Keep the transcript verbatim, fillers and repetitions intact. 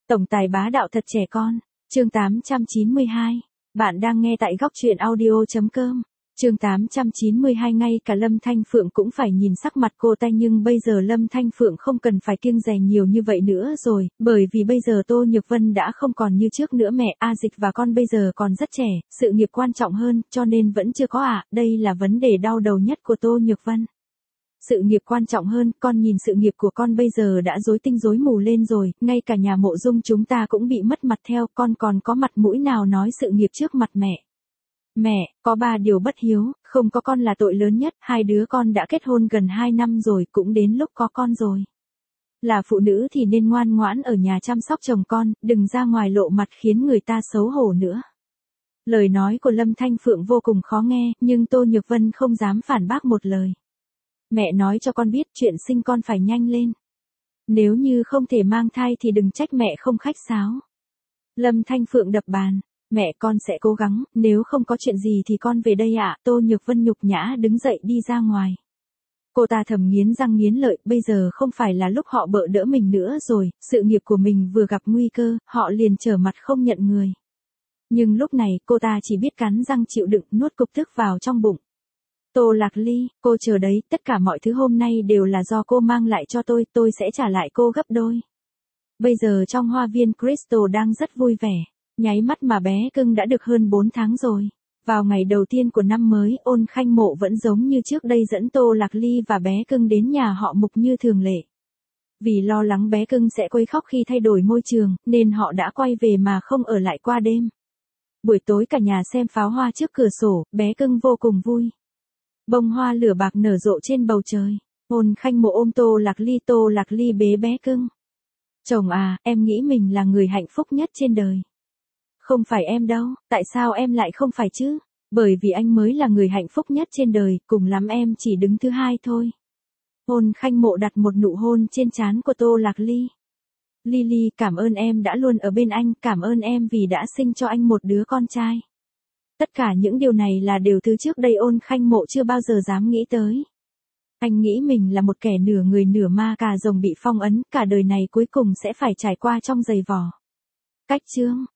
Tổng tài bá đạo thật trẻ con. Chương tám trăm chín mươi hai. Bạn đang nghe tại góc truyện audio chấm com. Chương tám trăm chín mươi hai. Ngay cả Lâm Thanh Phượng cũng phải nhìn sắc mặt cô ta, nhưng bây giờ Lâm Thanh Phượng không cần phải kiêng dè nhiều như vậy nữa rồi, bởi vì bây giờ Tô Nhược Vân đã không còn như trước nữa. Mẹ, A Dịch và con bây giờ còn rất trẻ, sự nghiệp quan trọng hơn, cho nên vẫn chưa có ạ, đây là vấn đề đau đầu nhất của Tô Nhược Vân. Sự nghiệp quan trọng hơn, con nhìn sự nghiệp của con bây giờ đã rối tinh rối mù lên rồi, ngay cả nhà Mộ Dung chúng ta cũng bị mất mặt theo, con còn có mặt mũi nào nói sự nghiệp trước mặt mẹ. Mẹ, có ba điều bất hiếu, không có con là tội lớn nhất, hai đứa con đã kết hôn gần hai năm rồi, cũng đến lúc có con rồi. Là phụ nữ thì nên ngoan ngoãn ở nhà chăm sóc chồng con, đừng ra ngoài lộ mặt khiến người ta xấu hổ nữa. Lời nói của Lâm Thanh Phượng vô cùng khó nghe, nhưng Tô Nhược Vân không dám phản bác một lời. Mẹ nói cho con biết chuyện sinh con phải nhanh lên. Nếu như không thể mang thai thì đừng trách mẹ không khách sáo. Lâm Thanh Phượng đập bàn. Mẹ, con sẽ cố gắng, nếu không có chuyện gì thì con về đây ạ. Tô Nhược Vân nhục nhã đứng dậy đi ra ngoài. Cô ta thầm nghiến răng nghiến lợi, bây giờ không phải là lúc họ bợ đỡ mình nữa rồi, sự nghiệp của mình vừa gặp nguy cơ, họ liền trở mặt không nhận người. Nhưng lúc này cô ta chỉ biết cắn răng chịu đựng, nuốt cục tức vào trong bụng. Tô Lạc Ly, cô chờ đấy, tất cả mọi thứ hôm nay đều là do cô mang lại cho tôi, tôi sẽ trả lại cô gấp đôi. Bây giờ trong hoa viên Crystal đang rất vui vẻ, nháy mắt mà bé cưng đã được hơn bốn tháng rồi. Vào ngày đầu tiên của năm mới, Ôn Khanh Mộ vẫn giống như trước đây dẫn Tô Lạc Ly và bé cưng đến nhà họ Mục như thường lệ. Vì lo lắng bé cưng sẽ quấy khóc khi thay đổi môi trường, nên họ đã quay về mà không ở lại qua đêm. Buổi tối cả nhà xem pháo hoa trước cửa sổ, bé cưng vô cùng vui. Bông hoa lửa bạc nở rộ trên bầu trời. Ôn Khanh Mộ ôm Tô Lạc Ly, Tô Lạc Ly bế bé cưng. Chồng à, em nghĩ mình là người hạnh phúc nhất trên đời. Không phải em đâu, tại sao em lại không phải chứ? Bởi vì anh mới là người hạnh phúc nhất trên đời, cùng lắm em chỉ đứng thứ hai thôi. Ôn Khanh Mộ đặt một nụ hôn trên trán của Tô Lạc Ly. Lily, cảm ơn em đã luôn ở bên anh, cảm ơn em vì đã sinh cho anh một đứa con trai. Tất cả những điều này là điều thứ trước đây Ôn Khanh Mộ chưa bao giờ dám nghĩ tới. Anh nghĩ mình là một kẻ nửa người nửa ma cà rồng bị phong ấn, cả đời này cuối cùng sẽ phải trải qua trong giày vò. Cách chương,